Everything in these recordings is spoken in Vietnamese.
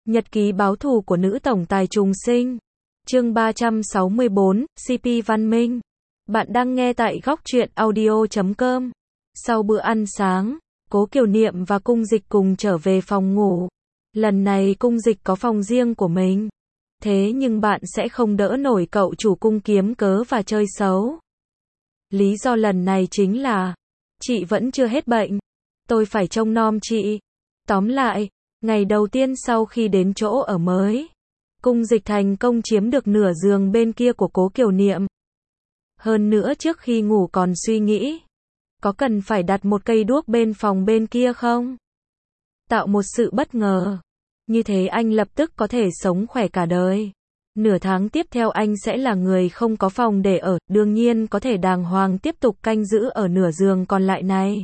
Nhật ký báo thù của nữ tổng tài trùng sinh. Chương 364, CP Văn Minh. Bạn đang nghe tại góc truyện audio.com. Sau bữa ăn sáng, Cố Kiều Niệm và Cung Dịch cùng trở về phòng ngủ. Lần này Cung Dịch có phòng riêng của mình. Thế nhưng bạn sẽ không đỡ nổi cậu chủ Cung kiếm cớ và chơi xấu. Lý do lần này chính là chị vẫn chưa hết bệnh. Tôi phải trông nom chị. Tóm lại, ngày đầu tiên sau khi đến chỗ ở mới, Cung Dịch thành công chiếm được nửa giường bên kia của Cố Kiều Niệm. Hơn nữa trước khi ngủ còn suy nghĩ, có cần phải đặt một cây đuốc bên phòng bên kia không? Tạo một sự bất ngờ. Như thế anh lập tức có thể sống khỏe cả đời. Nửa tháng tiếp theo anh sẽ là người không có phòng để ở, đương nhiên có thể đàng hoàng tiếp tục canh giữ ở nửa giường còn lại này.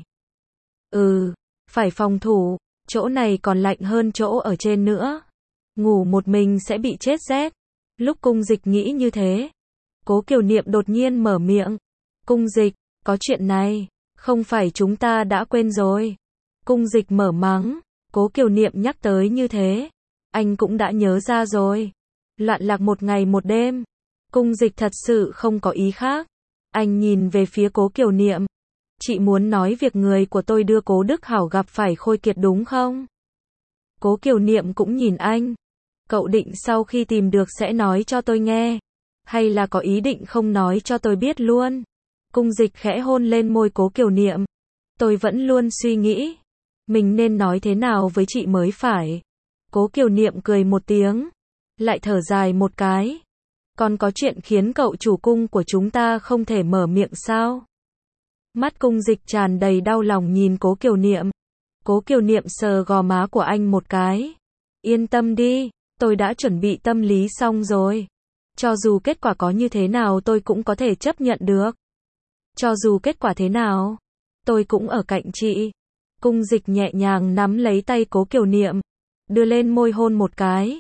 Phải phòng thủ, chỗ này còn lạnh hơn chỗ ở trên nữa. Ngủ một mình sẽ bị chết rét. Lúc Cung Dịch nghĩ như thế, Cố Kiều Niệm đột nhiên mở miệng. Cung Dịch, có chuyện này, không phải chúng ta đã quên rồi. Cung Dịch mở mắng, Cố Kiều Niệm nhắc tới như thế, anh cũng đã nhớ ra rồi. Loạn lạc một ngày một đêm. Cung Dịch thật sự không có ý khác. Anh nhìn về phía Cố Kiều Niệm. Chị muốn nói việc người của tôi đưa Cố Đức Hảo gặp phải Khôi Kiệt đúng không? Cố Kiều Niệm cũng nhìn anh. Cậu định sau khi tìm được sẽ nói cho tôi nghe, hay là có ý định không nói cho tôi biết luôn? Cung Dịch khẽ hôn lên môi Cố Kiều Niệm. Tôi vẫn luôn suy nghĩ, mình nên nói thế nào với chị mới phải. Cố Kiều Niệm cười một tiếng, lại thở dài một cái. Còn có chuyện khiến cậu chủ cung của chúng ta không thể mở miệng sao? Mắt Cung Dịch tràn đầy đau lòng nhìn Cố Kiều Niệm. Cố Kiều Niệm sờ gò má của anh một cái. Yên tâm đi, tôi đã chuẩn bị tâm lý xong rồi. Cho dù kết quả có như thế nào tôi cũng có thể chấp nhận được. Cho dù kết quả thế nào, tôi cũng ở cạnh chị. Cung Dịch nhẹ nhàng nắm lấy tay Cố Kiều Niệm, đưa lên môi hôn một cái.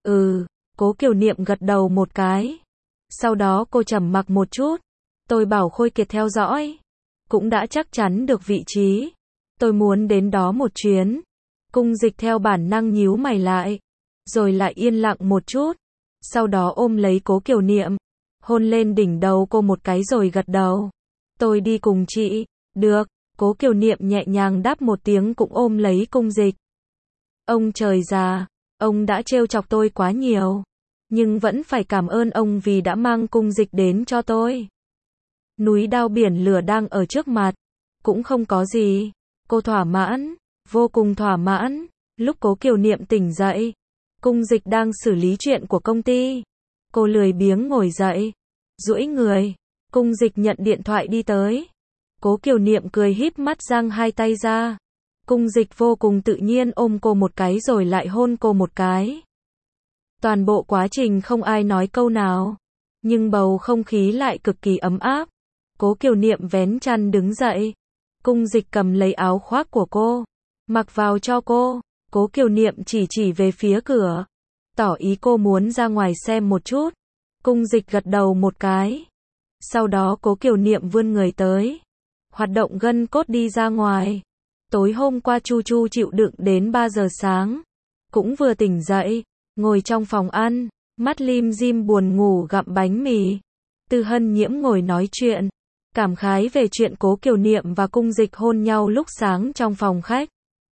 Cố Kiều Niệm gật đầu một cái. Sau đó cô trầm mặc một chút. Tôi bảo Khôi Kiệt theo dõi, cũng đã chắc chắn được vị trí. Tôi muốn đến đó một chuyến. Cung Dịch theo bản năng nhíu mày lại, rồi lại yên lặng một chút. Sau đó ôm lấy Cố Kiều Niệm, hôn lên đỉnh đầu cô một cái rồi gật đầu. Tôi đi cùng chị. Được. Cố Kiều Niệm nhẹ nhàng đáp một tiếng cũng ôm lấy Cung Dịch. Ông trời già, ông đã trêu chọc tôi quá nhiều, nhưng vẫn phải cảm ơn ông vì đã mang Cung Dịch đến cho tôi. Núi đao biển lửa đang ở trước mặt, cũng không có gì. Cô thỏa mãn, vô cùng thỏa mãn. Lúc Cố Kiều Niệm tỉnh dậy, Cung Dịch đang xử lý chuyện của công ty. Cô lười biếng ngồi dậy, duỗi người. Cung Dịch nhận điện thoại đi tới. Cố Kiều Niệm cười híp mắt giang hai tay ra. Cung Dịch vô cùng tự nhiên ôm cô một cái rồi lại hôn cô một cái. Toàn bộ quá trình không ai nói câu nào, nhưng bầu không khí lại cực kỳ ấm áp. Cố Kiều Niệm vén chăn đứng dậy. Cung Dịch cầm lấy áo khoác của cô, mặc vào cho cô. Cố Kiều Niệm chỉ về phía cửa, tỏ ý cô muốn ra ngoài xem một chút. Cung Dịch gật đầu một cái. Sau đó Cố Kiều Niệm vươn người tới, hoạt động gân cốt đi ra ngoài. Tối hôm qua Chu Chu chịu đựng đến 3 giờ sáng, cũng vừa tỉnh dậy, ngồi trong phòng ăn, mắt lim dim buồn ngủ gặm bánh mì. Từ Hân Nhiễm ngồi nói chuyện, cảm khái về chuyện Cố Kiều Niệm và Cung Dịch hôn nhau lúc sáng trong phòng khách.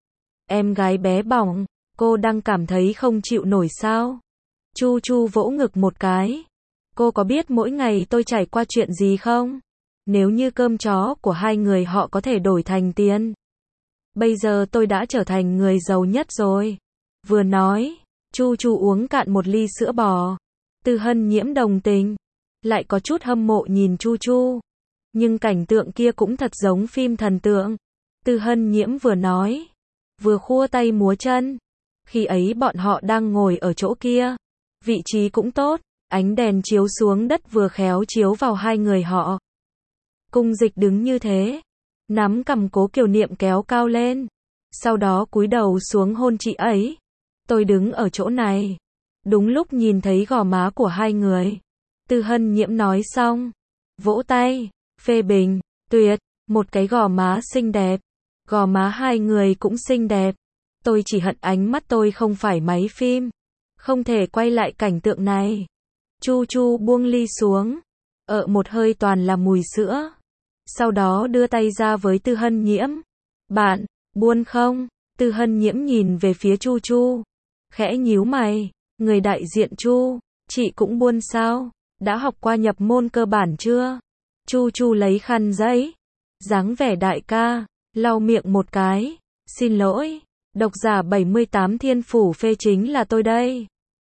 Em gái bé bỏng, cô đang cảm thấy không chịu nổi sao? Chu Chu vỗ ngực một cái. Cô có biết mỗi ngày tôi trải qua chuyện gì không? Nếu như cơm chó của hai người họ có thể đổi thành tiền, bây giờ tôi đã trở thành người giàu nhất rồi. Vừa nói, Chu Chu uống cạn một ly sữa bò. Từ Hân Nhiễm đồng tình, lại có chút hâm mộ nhìn Chu Chu. Nhưng cảnh tượng kia cũng thật giống phim thần tượng. Từ Hân Nhiễm vừa nói, vừa khua tay múa chân. Khi ấy bọn họ đang ngồi ở chỗ kia, vị trí cũng tốt, ánh đèn chiếu xuống đất vừa khéo chiếu vào hai người họ. Cung Dịch đứng như thế, nắm cằm Cố Kiều Niệm kéo cao lên, sau đó cúi đầu xuống hôn chị ấy. Tôi đứng ở chỗ này, đúng lúc nhìn thấy gò má của hai người. Từ Hân Nhiễm nói xong, vỗ tay, phê bình, tuyệt, một cái gò má xinh đẹp. Gò má hai người cũng xinh đẹp. Tôi chỉ hận ánh mắt tôi không phải máy phim. Không thể quay lại cảnh tượng này. Chu Chu buông ly xuống, một hơi toàn là mùi sữa. Sau đó đưa tay ra với Tư Hân Nhiễm. Bạn, buồn không? Tư Hân Nhiễm nhìn về phía Chu Chu. Khẽ nhíu mày, người đại diện Chu, chị cũng buồn sao? Đã học qua nhập môn cơ bản chưa? Chu Chu lấy khăn giấy, dáng vẻ đại ca, lau miệng một cái. Xin lỗi, độc giả 78 thiên phủ phê chính là tôi đây.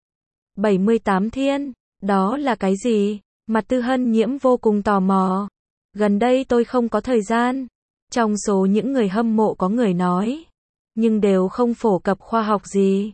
78 thiên, đó là cái gì? Mặt Tư Hân Nhiễm vô cùng tò mò. Gần đây tôi không có thời gian. Trong số những người hâm mộ có người nói, nhưng đều không phổ cập khoa học gì.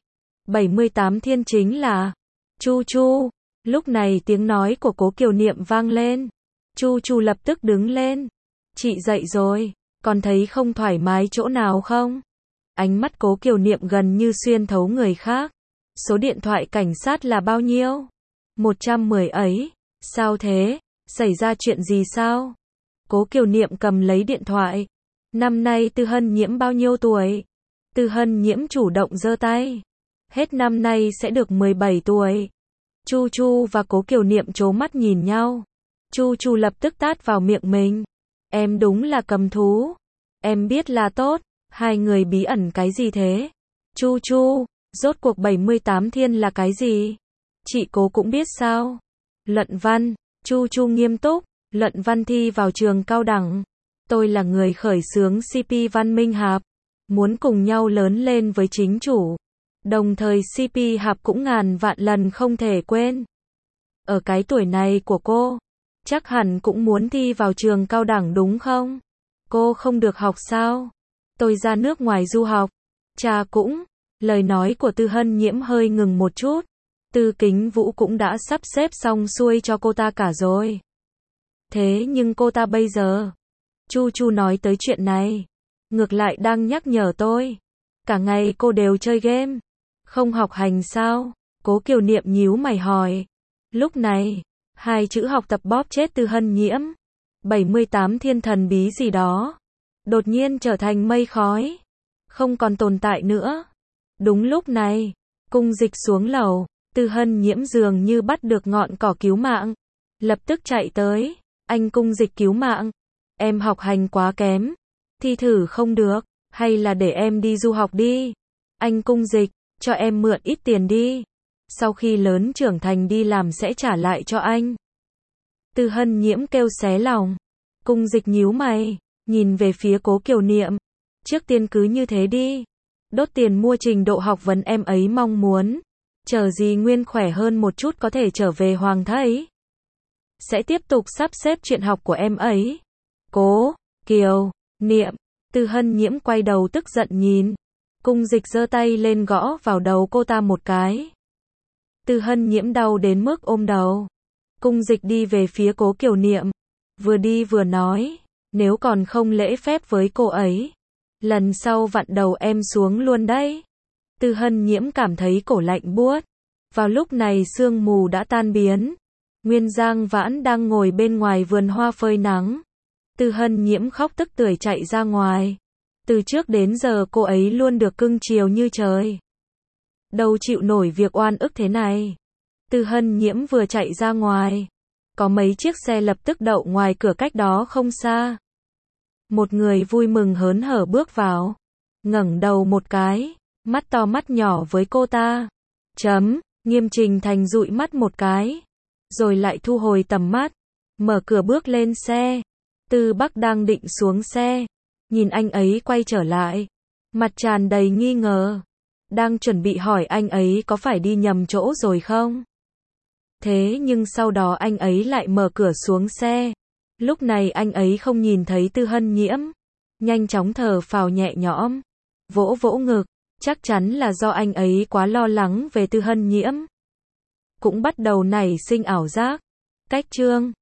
78 thiên chính là Chu Chu. Lúc này tiếng nói của Cố Kiều Niệm vang lên. Chu Chu lập tức đứng lên. Chị dậy rồi, còn thấy không thoải mái chỗ nào không? Ánh mắt Cố Kiều Niệm gần như xuyên thấu người khác. Số điện thoại cảnh sát là bao nhiêu? 110 ấy. Sao thế? Xảy ra chuyện gì sao? Cố Kiều Niệm cầm lấy điện thoại. Năm nay Tư Hân Nhiễm bao nhiêu tuổi? Tư Hân Nhiễm chủ động giơ tay. Hết năm nay sẽ được 17 tuổi. Chu Chu và Cố Kiều Niệm trố mắt nhìn nhau. Chu Chu lập tức tát vào miệng mình. Em đúng là cầm thú. Em biết là tốt. Hai người bí ẩn cái gì thế? Chu Chu, rốt cuộc 78 thiên là cái gì? Chị Cố cũng biết sao? Luận văn. Chu Chu nghiêm túc. Luận văn thi vào trường cao đẳng. Tôi là người khởi xướng CP Văn Minh Hạp. Muốn cùng nhau lớn lên với chính chủ. Đồng thời CP Hạp cũng ngàn vạn lần không thể quên. Ở cái tuổi này của cô, chắc hẳn cũng muốn thi vào trường cao đẳng đúng không? Cô không được học sao? Tôi ra nước ngoài du học. Cha cũng. Lời nói của Tư Hân Nhiễm hơi ngừng một chút. Tư Kính Vũ cũng đã sắp xếp xong xuôi cho cô ta cả rồi. Thế nhưng cô ta bây giờ, Chu Chu nói tới chuyện này, ngược lại đang nhắc nhở tôi. Cả ngày cô đều chơi game, không học hành sao? Cố Kiều Niệm nhíu mày hỏi. Lúc này, hai chữ học tập bóp chết Tư Hân Nhiễm. 78 thiên thần bí gì đó, đột nhiên trở thành mây khói, không còn tồn tại nữa. Đúng lúc này, Cung Dịch xuống lầu. Tư Hân Nhiễm dường như bắt được ngọn cỏ cứu mạng, lập tức chạy tới. Anh Cung Dịch cứu mạng, em học hành quá kém, thi thử không được, hay là để em đi du học đi. Anh Cung Dịch, cho em mượn ít tiền đi, sau khi lớn trưởng thành đi làm sẽ trả lại cho anh. Tư Hân Nhiễm kêu xé lòng. Cung Dịch nhíu mày, nhìn về phía Cố Kiều Niệm. Trước tiên cứ như thế đi, đốt tiền mua trình độ học vấn em ấy mong muốn. Chờ gì Nguyên khỏe hơn một chút có thể trở về Hoàng Thầy, sẽ tiếp tục sắp xếp chuyện học của em ấy. Cố Kiều Niệm. Tư Hân Nhiễm quay đầu tức giận nhìn. Cung Dịch giơ tay lên gõ vào đầu cô ta một cái. Tư Hân Nhiễm đau đến mức ôm đầu. Cung Dịch đi về phía Cố Kiều Niệm, vừa đi vừa nói, nếu còn không lễ phép với cô ấy, lần sau vặn đầu em xuống luôn đấy. Tư Hân Nhiễm cảm thấy cổ lạnh buốt. Vào lúc này sương mù đã tan biến. Nguyên Giang Vãn đang ngồi bên ngoài vườn hoa phơi nắng. Tư Hân Nhiễm khóc tức tưởi chạy ra ngoài. Từ trước đến giờ cô ấy luôn được cưng chiều như trời, đâu chịu nổi việc oan ức thế này. Tư Hân Nhiễm vừa chạy ra ngoài, có mấy chiếc xe lập tức đậu ngoài cửa cách đó không xa. Một người vui mừng hớn hở bước vào, ngẩng đầu một cái, mắt to mắt nhỏ với cô ta. Nghiêm Trình Thành dụi mắt một cái, rồi lại thu hồi tầm mắt, mở cửa bước lên xe. Tư Bắc đang định xuống xe, nhìn anh ấy quay trở lại, mặt tràn đầy nghi ngờ, đang chuẩn bị hỏi anh ấy có phải đi nhầm chỗ rồi không. Thế nhưng sau đó anh ấy lại mở cửa xuống xe. Lúc này anh ấy không nhìn thấy Tư Hân Nhiễm, nhanh chóng thở phào nhẹ nhõm, vỗ vỗ ngực, chắc chắn là do anh ấy quá lo lắng về Tư Hân Nhiễm, cũng bắt đầu nảy sinh ảo giác. Cách chương